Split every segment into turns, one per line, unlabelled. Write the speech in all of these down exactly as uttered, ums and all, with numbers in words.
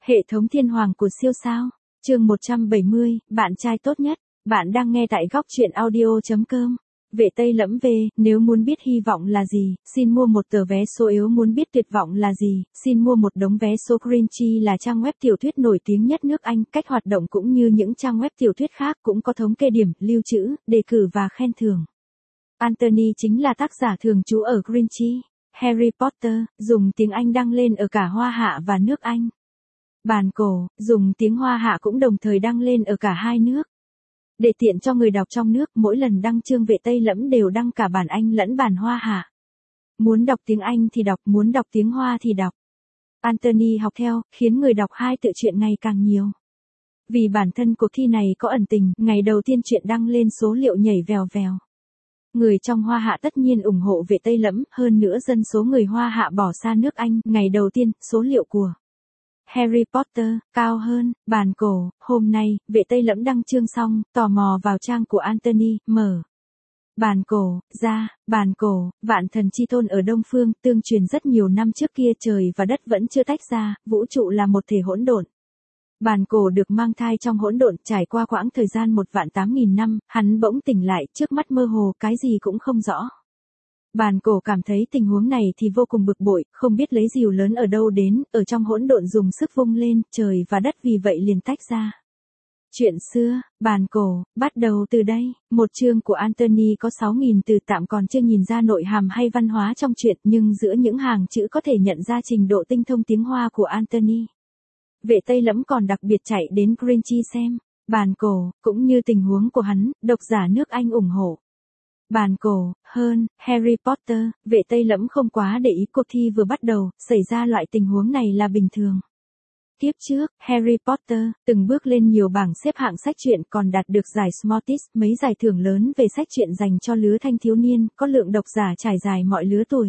Hệ thống thiên hoàng của siêu sao. Chương một trăm bảy mươi, bạn trai tốt nhất. Bạn đang nghe tại góc truyện audio chấm com. Vệ Tây Lẫm về, nếu muốn biết hy vọng là gì, xin mua một tờ vé số yếu, muốn biết tuyệt vọng là gì, xin mua một đống vé số. Grinchy là trang web tiểu thuyết nổi tiếng nhất nước Anh, cách hoạt động cũng như những trang web tiểu thuyết khác, cũng có thống kê điểm, lưu trữ, đề cử và khen thưởng. Anthony chính là tác giả thường trú ở Grinchy. Harry Potter, dùng tiếng Anh đăng lên ở cả Hoa Hạ và nước Anh. Bản cổ, dùng tiếng Hoa Hạ cũng đồng thời đăng lên ở cả hai nước. Để tiện cho người đọc trong nước, mỗi lần đăng chương Vệ Tây Lẫm đều đăng cả bản Anh lẫn bản Hoa Hạ. Muốn đọc tiếng Anh thì đọc, muốn đọc tiếng Hoa thì đọc. Anthony học theo, khiến người đọc hai tự truyện ngày càng nhiều. Vì bản thân cuộc thi này có ẩn tình, ngày đầu tiên truyện đăng lên số liệu nhảy vèo vèo. Người trong Hoa Hạ tất nhiên ủng hộ Vệ Tây Lẫm, hơn nữa dân số người Hoa Hạ bỏ xa nước Anh, ngày đầu tiên, số liệu của Harry Potter cao hơn. Bản cổ, hôm nay, Vệ Tây Lẫm đăng chương xong, tò mò vào trang của Anthony, mở bản cổ ra. Bản cổ, vạn thần chi tôn ở Đông Phương, tương truyền rất nhiều năm trước kia, trời và đất vẫn chưa tách ra, vũ trụ là một thể hỗn độn. Bản cổ được mang thai trong hỗn độn, trải qua quãng thời gian một vạn tám nghìn năm, hắn bỗng tỉnh lại, trước mắt mơ hồ, cái gì cũng không rõ. Bản cổ cảm thấy tình huống này thì vô cùng bực bội, không biết lấy rìu lớn ở đâu đến, ở trong hỗn độn dùng sức vung lên, trời và đất vì vậy liền tách ra. Chuyện xưa, bản cổ, bắt đầu từ đây. Một chương của Anthony có sáu nghìn từ, tạm còn chưa nhìn ra nội hàm hay văn hóa trong truyện, nhưng giữa những hàng chữ có thể nhận ra trình độ tinh thông tiếng Hoa của Anthony. Vệ Tây Lẫm còn đặc biệt chạy đến Grinchy xem bản cổ, cũng như tình huống của hắn, độc giả nước Anh ủng hộ bản cổ hơn Harry Potter. Vệ Tây Lẫm không quá để ý, cuộc thi vừa bắt đầu, xảy ra loại tình huống này là bình thường. Kiếp trước, Harry Potter từng bước lên nhiều bảng xếp hạng sách truyện, còn đạt được giải Smarties, mấy giải thưởng lớn về sách truyện dành cho lứa thanh thiếu niên, có lượng độc giả trải dài mọi lứa tuổi.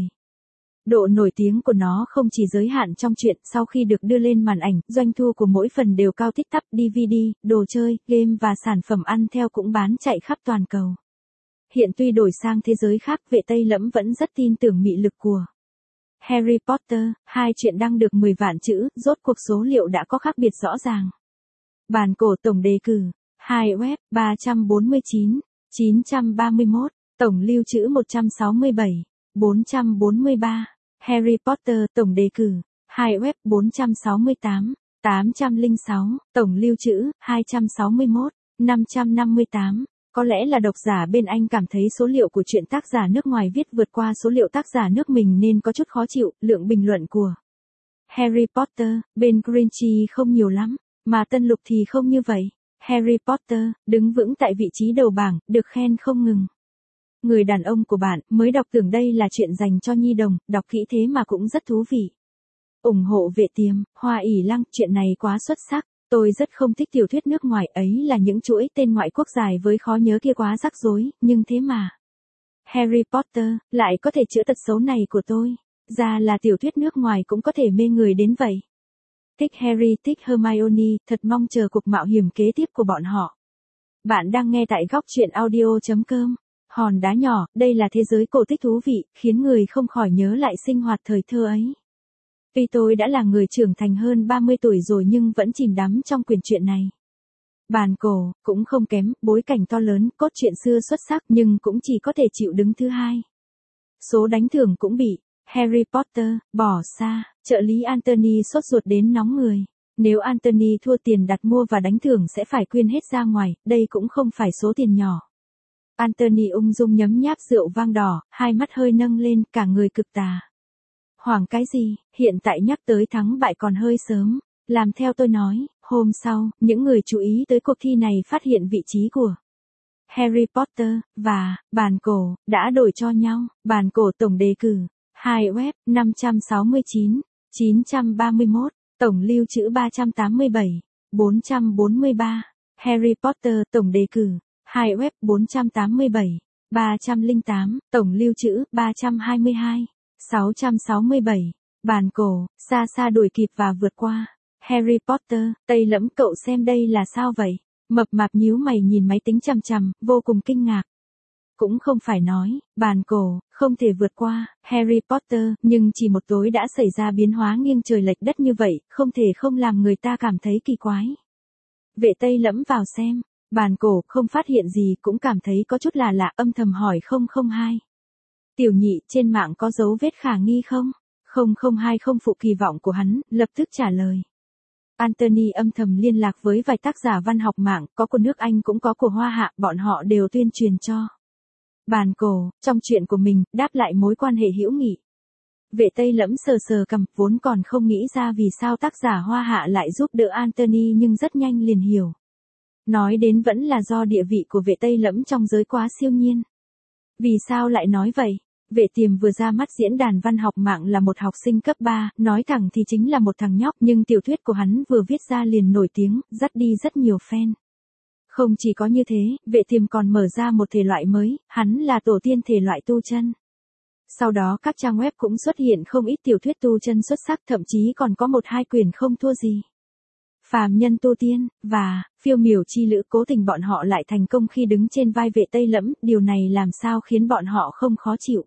Độ nổi tiếng của nó không chỉ giới hạn trong truyện, sau khi được đưa lên màn ảnh, doanh thu của mỗi phần đều cao tít tắp, đê vê đê, đồ chơi, game và sản phẩm ăn theo cũng bán chạy khắp toàn cầu. Hiện tuy đổi sang thế giới khác, Vệ Tây Lẫm vẫn rất tin tưởng mị lực của Harry Potter. Hai truyện đăng được mười vạn chữ, rốt cuộc số liệu đã có khác biệt rõ ràng. Bản cổ tổng đề cử, hai web, ba trăm bốn mươi chín, chín trăm ba mươi mốt, tổng lưu trữ một trăm sáu mươi bảy, bốn trăm bốn mươi ba. Harry Potter tổng đề cử, hai web, bốn trăm sáu mươi tám, tám trăm lẻ sáu, tổng lưu trữ, hai trăm sáu mươi mốt, năm trăm năm mươi tám. Có lẽ là độc giả bên Anh cảm thấy số liệu của truyện tác giả nước ngoài viết vượt qua số liệu tác giả nước mình nên có chút khó chịu. Lượng bình luận của Harry Potter bên Grinchy không nhiều lắm, mà Tân Lục thì không như vậy. Harry Potter đứng vững tại vị trí đầu bảng, được khen không ngừng. Người đàn ông của bạn mới đọc tưởng đây là chuyện dành cho nhi đồng, đọc kỹ thế mà cũng rất thú vị. Ủng hộ Vệ Tiềm, Hoa ỷ Lăng, chuyện này quá xuất sắc. Tôi rất không thích tiểu thuyết nước ngoài, ấy là những chuỗi tên ngoại quốc dài với khó nhớ kia quá rắc rối, nhưng thế mà Harry Potter lại có thể chữa tật xấu này của tôi. Ra là tiểu thuyết nước ngoài cũng có thể mê người đến vậy. Thích Harry, thích Hermione, thật mong chờ cuộc mạo hiểm kế tiếp của bọn họ. Bạn đang nghe tại góc truyện audio chấm com. Hòn đá nhỏ, đây là thế giới cổ tích thú vị, khiến người không khỏi nhớ lại sinh hoạt thời thơ ấy. Tuy tôi đã là người trưởng thành hơn ba mươi tuổi rồi nhưng vẫn chìm đắm trong quyển truyện này. Bản cổ, cũng không kém, bối cảnh to lớn, cốt truyện xưa xuất sắc nhưng cũng chỉ có thể chịu đứng thứ hai. Số đánh thưởng cũng bị Harry Potter bỏ xa, trợ lý Anthony sốt ruột đến nóng người. Nếu Anthony thua tiền đặt mua và đánh thưởng sẽ phải quyên hết ra ngoài, đây cũng không phải số tiền nhỏ. Anthony ung dung nhấm nháp rượu vang đỏ, hai mắt hơi nâng lên, cả người cực tà. Hoảng cái gì, hiện tại nhắc tới thắng bại còn hơi sớm. Làm theo tôi nói. Hôm sau, những người chú ý tới cuộc thi này phát hiện vị trí của Harry Potter và bản cổ đã đổi cho nhau. Bản cổ tổng đề cử, hai web, năm trăm sáu mươi chín, chín trăm ba mươi mốt, tổng lưu trữ ba trăm tám mươi bảy, bốn trăm bốn mươi ba. Harry Potter tổng đề cử, hai web, bốn trăm tám mươi bảy, ba trăm lẻ tám, tổng lưu trữ ba trăm hai mươi hai, sáu trăm sáu mươi bảy. Bản cổ xa xa đuổi kịp và vượt qua Harry Potter. Tây Lẫm, cậu xem đây là sao vậy? Mập mạp nhíu mày nhìn máy tính chằm chằm, vô cùng kinh ngạc. Cũng không phải nói, bàn cổ, không thể vượt qua, Harry Potter, nhưng chỉ một tối đã xảy ra biến hóa nghiêng trời lệch đất như vậy, không thể không làm người ta cảm thấy kỳ quái. Vệ Tây lẫm vào xem, bàn cổ không phát hiện gì cũng cảm thấy có chút là lạ, âm thầm hỏi không không hai. Tiểu nhị, trên mạng có dấu vết khả nghi không? không không hai không phụ kỳ vọng của hắn, lập tức trả lời. Anthony âm thầm liên lạc với vài tác giả văn học mạng, có của nước Anh cũng có của Hoa Hạ, bọn họ đều tuyên truyền cho. Bàn cổ, trong chuyện của mình, đáp lại mối quan hệ hữu nghị. Vệ Tây lẫm sờ sờ cằm, vốn còn không nghĩ ra vì sao tác giả Hoa Hạ lại giúp đỡ Anthony nhưng rất nhanh liền hiểu. Nói đến vẫn là do địa vị của Vệ Tây lẫm trong giới quá siêu nhiên. Vì sao lại nói vậy? Vệ Tiềm vừa ra mắt diễn đàn văn học mạng là một học sinh cấp ba, nói thẳng thì chính là một thằng nhóc, nhưng tiểu thuyết của hắn vừa viết ra liền nổi tiếng, dắt đi rất nhiều fan. Không chỉ có như thế, Vệ Tiềm còn mở ra một thể loại mới, hắn là tổ tiên thể loại tu chân. Sau đó các trang web cũng xuất hiện không ít tiểu thuyết tu chân xuất sắc, thậm chí còn có một hai quyển không thua gì. Phàm nhân tu tiên, và phiêu miểu chi lữ, cố tình bọn họ lại thành công khi đứng trên vai Vệ Tây lẫm, điều này làm sao khiến bọn họ không khó chịu.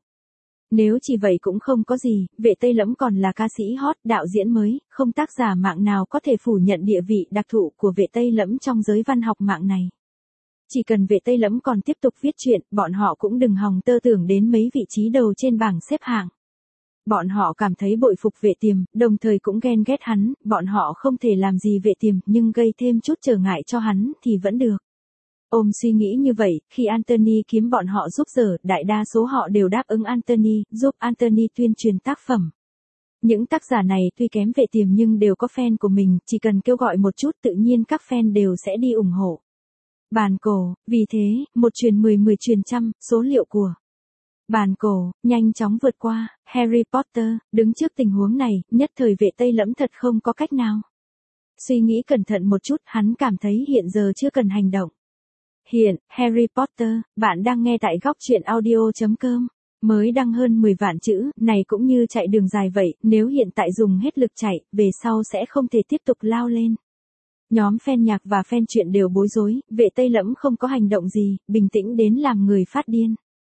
Nếu chỉ vậy cũng không có gì, Vệ Tây lẫm còn là ca sĩ hot, đạo diễn mới, không tác giả mạng nào có thể phủ nhận địa vị đặc thù của Vệ Tây lẫm trong giới văn học mạng này. Chỉ cần Vệ Tây lẫm còn tiếp tục viết truyện, bọn họ cũng đừng hòng tơ tưởng đến mấy vị trí đầu trên bảng xếp hạng. Bọn họ cảm thấy bội phục Vệ Tiềm, đồng thời cũng ghen ghét hắn, bọn họ không thể làm gì Vệ Tiềm, nhưng gây thêm chút trở ngại cho hắn thì vẫn được. Ôm suy nghĩ như vậy, khi Anthony kiếm bọn họ giúp giờ, đại đa số họ đều đáp ứng Anthony, giúp Anthony tuyên truyền tác phẩm. Những tác giả này tuy kém Vệ Tiềm nhưng đều có fan của mình, chỉ cần kêu gọi một chút tự nhiên các fan đều sẽ đi ủng hộ. Bàn cổ, vì thế, một truyền mười mười truyền trăm, số liệu của bàn cổ, nhanh chóng vượt qua, Harry Potter, đứng trước tình huống này, nhất thời Vệ Tây lẫm thật không có cách nào. Suy nghĩ cẩn thận một chút, hắn cảm thấy hiện giờ chưa cần hành động. Hiện, Harry Potter, bạn đang nghe tại góc truyện audio chấm com. Mới đăng hơn mười vạn chữ, này cũng như chạy đường dài vậy, nếu hiện tại dùng hết lực chạy, về sau sẽ không thể tiếp tục lao lên. Nhóm fan nhạc và fan truyện đều bối rối, Vệ Tây lẫm không có hành động gì, bình tĩnh đến làm người phát điên.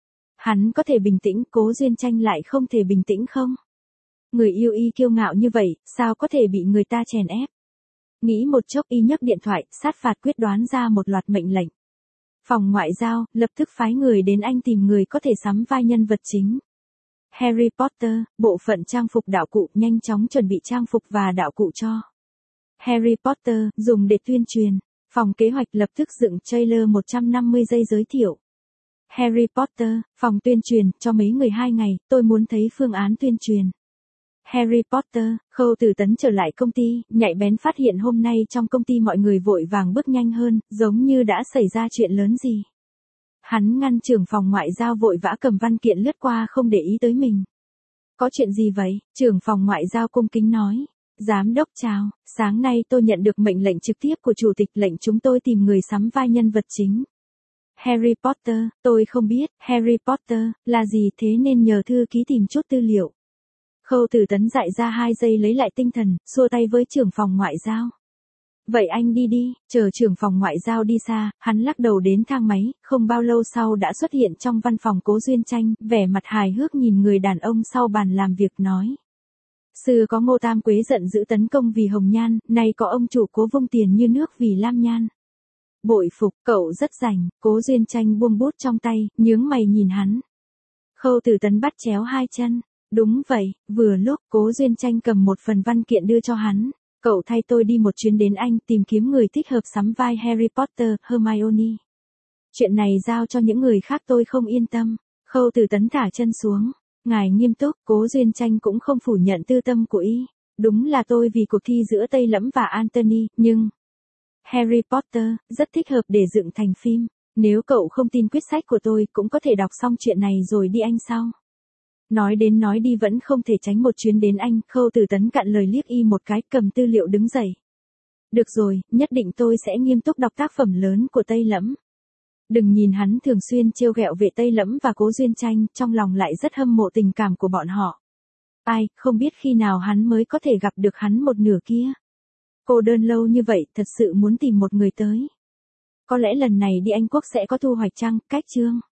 Hắn có thể bình tĩnh, Cố Duyên Tranh lại không thể bình tĩnh không? Người yêu y kiêu ngạo như vậy, sao có thể bị người ta chèn ép? Nghĩ một chốc y nhấc điện thoại, sát phạt quyết đoán ra một loạt mệnh lệnh. Phòng ngoại giao, lập tức phái người đến Anh tìm người có thể sắm vai nhân vật chính. Harry Potter, bộ phận trang phục đạo cụ, nhanh chóng chuẩn bị trang phục và đạo cụ cho Harry Potter, dùng để tuyên truyền. Phòng kế hoạch lập tức dựng trailer một trăm năm mươi giây giới thiệu. Harry Potter, phòng tuyên truyền, cho mấy người hai ngày, tôi muốn thấy phương án tuyên truyền. Harry Potter, Khâu Tử Tấn trở lại công ty, nhạy bén phát hiện hôm nay trong công ty mọi người vội vàng bước nhanh hơn, giống như đã xảy ra chuyện lớn gì. Hắn ngăn trưởng phòng ngoại giao vội vã cầm văn kiện lướt qua không để ý tới mình. Có chuyện gì vậy? Trưởng phòng ngoại giao cung kính nói. Giám đốc chào, sáng nay tôi nhận được mệnh lệnh trực tiếp của chủ tịch, lệnh chúng tôi tìm người sắm vai nhân vật chính. Harry Potter, tôi không biết, Harry Potter, là gì thế nên nhờ thư ký tìm chút tư liệu. Khâu Tử Tấn dại ra hai giây lấy lại tinh thần, xua tay với trưởng phòng ngoại giao. Vậy anh đi đi, chờ trưởng phòng ngoại giao đi xa, hắn lắc đầu đến thang máy, không bao lâu sau đã xuất hiện trong văn phòng Cố Duyên Tranh, vẻ mặt hài hước nhìn người đàn ông sau bàn làm việc nói. Xưa có Ngô Tam Quế giận dữ tấn công vì hồng nhan, nay có ông chủ Cố vung tiền như nước vì lam nhan. Bội phục, cậu rất rành, Cố Duyên Tranh buông bút trong tay, nhướng mày nhìn hắn. Khâu Tử Tấn bắt chéo hai chân. Đúng vậy, vừa lúc Cố Duyên Tranh cầm một phần văn kiện đưa cho hắn. Cậu thay tôi đi một chuyến đến Anh tìm kiếm người thích hợp sắm vai Harry Potter, Hermione. Chuyện này giao cho những người khác tôi không yên tâm. Khâu Tử Tấn thả chân xuống. Ngài nghiêm túc, Cố Duyên Tranh cũng không phủ nhận tư tâm của y. Đúng là tôi vì cuộc thi giữa Tây lẫm và Anthony, nhưng Harry Potter rất thích hợp để dựng thành phim. Nếu cậu không tin quyết sách của tôi cũng có thể đọc xong chuyện này rồi đi Anh sau. Nói đến nói đi vẫn không thể tránh một chuyến đến Anh, Khâu Tử Tấn cạn lời liếc y một cái, cầm tư liệu đứng dậy. Được rồi, nhất định tôi sẽ nghiêm túc đọc tác phẩm lớn của Tây lẫm. Đừng nhìn hắn thường xuyên trêu ghẹo Vệ Tây lẫm và Cố Duyên Tranh, trong lòng lại rất hâm mộ tình cảm của bọn họ. Ai, không biết khi nào hắn mới có thể gặp được hắn một nửa kia. Cô đơn lâu như vậy, thật sự muốn tìm một người tới. Có lẽ lần này đi Anh Quốc sẽ có thu hoạch chăng, cách chương.